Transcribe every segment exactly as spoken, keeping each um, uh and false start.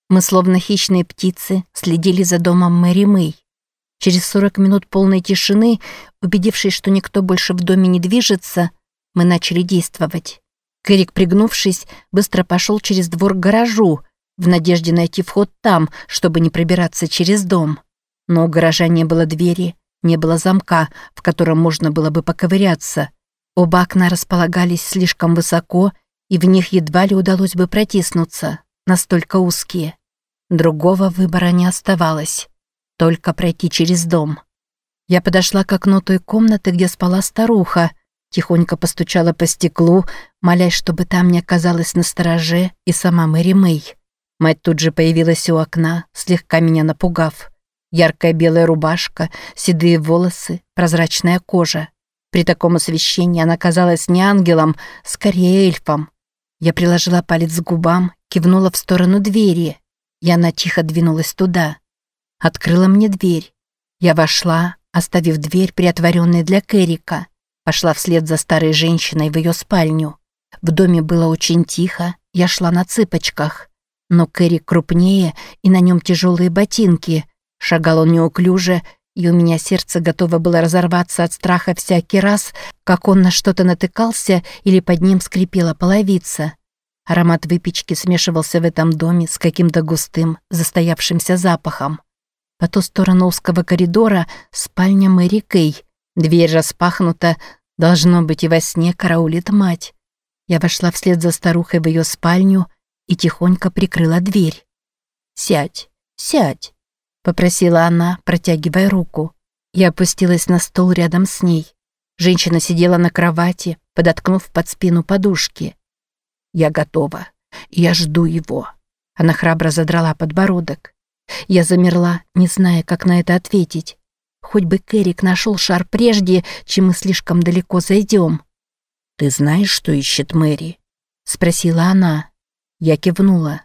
Мы, словно хищные птицы, следили за домом Мэри Мэй. Через сорок минут полной тишины, убедившись, что никто больше в доме не движется, мы начали действовать. Кэрик, пригнувшись, быстро пошел через двор к гаражу, в надежде найти вход там, чтобы не пробираться через дом. Но у гаража не было двери, не было замка, в котором можно было бы поковыряться. Оба окна располагались слишком высоко, и в них едва ли удалось бы протиснуться, настолько узкие. Другого выбора не оставалось. Только пройти через дом. Я подошла к окну той комнаты, где спала старуха, тихонько постучала по стеклу, молясь, чтобы там не оказалась настороже и сама Мэри Мэй. Мать тут же появилась у окна, слегка меня напугав. Яркая белая рубашка, седые волосы, прозрачная кожа. При таком освещении она казалась не ангелом, скорее эльфом. Я приложила палец к губам, кивнула в сторону двери, и она тихо двинулась туда. Открыла мне дверь. Я вошла, оставив дверь приотворенной для Кэрика. Пошла вслед за старой женщиной в ее спальню. В доме было очень тихо, я шла на цыпочках. Но Кэрик крупнее, и на нем тяжелые ботинки. Шагал он неуклюже, и у меня сердце готово было разорваться от страха всякий раз, как он на что-то натыкался или под ним скрипела половица. Аромат выпечки смешивался в этом доме с каким-то густым, застоявшимся запахом. По ту сторону узкого коридора спальня Мэри Кэй. Дверь распахнута, должно быть, и во сне караулит мать. Я вошла вслед за старухой в ее спальню и тихонько прикрыла дверь. «Сядь, сядь», — попросила она, протягивая руку. Я опустилась на стол рядом с ней. Женщина сидела на кровати, подоткнув под спину подушки. «Я готова. Я жду его». Она храбро задрала подбородок. Я замерла, не зная, как на это ответить. Хоть бы Кэрик нашел шар прежде, чем мы слишком далеко зайдем. «Ты знаешь, что ищет Мэри?» — спросила она. Я кивнула.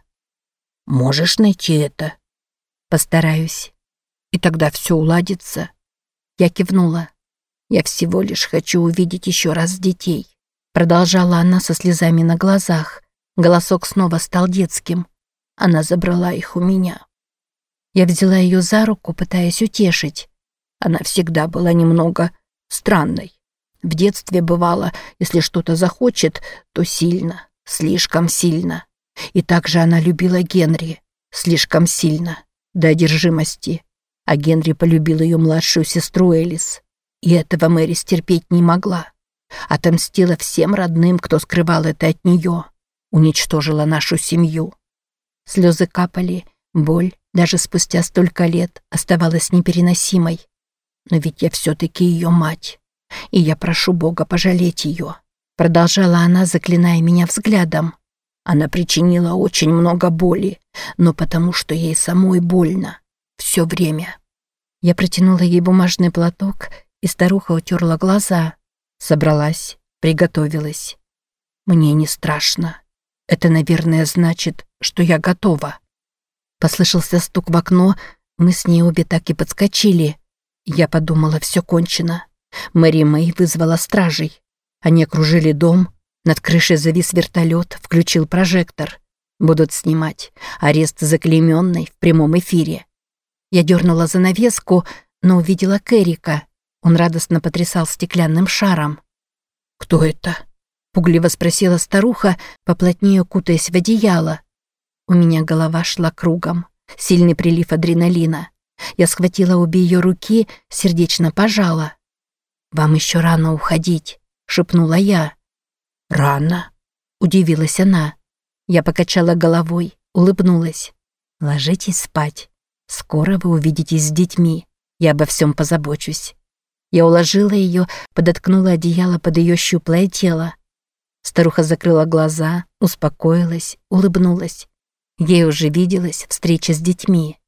«Можешь найти это?» «Постараюсь. И тогда все уладится». Я кивнула. «Я всего лишь хочу увидеть еще раз детей», — продолжала она со слезами на глазах. Голосок снова стал детским. Она забрала их у меня. Я взяла ее за руку, пытаясь утешить. Она всегда была немного странной. В детстве бывало, если что-то захочет, то сильно, слишком сильно. И также она любила Генри, слишком сильно, до одержимости. А Генри полюбил ее младшую сестру Элис. И этого Мэри стерпеть не могла. Отомстила всем родным, кто скрывал это от нее. Уничтожила нашу семью. Слезы капали, боль, даже спустя столько лет, оставалась непереносимой. Но ведь я все-таки ее мать. И я прошу Бога пожалеть ее. Продолжала она, заклиная меня взглядом. Она причинила очень много боли, но потому что ей самой больно. Все время. Я протянула ей бумажный платок, и старуха утерла глаза. Собралась, приготовилась. Мне не страшно. Это, наверное, значит, что я готова. Послышался стук в окно, мы с ней обе так и подскочили. Я подумала, все кончено. Мэри Мэй вызвала стражей. Они окружили дом, над крышей завис вертолет, включил прожектор. Будут снимать. Арест заклейменный в прямом эфире. Я дернула занавеску, но увидела Кэрика. Он радостно потрясал стеклянным шаром. «Кто это?» — пугливо спросила старуха, поплотнее кутаясь в одеяло. У меня голова шла кругом. Сильный прилив адреналина. Я схватила обе ее руки, сердечно пожала. «Вам еще рано уходить», — шепнула я. «Рано?» — удивилась она. Я покачала головой, улыбнулась. «Ложитесь спать. Скоро вы увидитесь с детьми. Я обо всем позабочусь». Я уложила ее, подоткнула одеяло под ее щуплое тело. Старуха закрыла глаза, успокоилась, улыбнулась. Ей уже виделась встреча с детьми.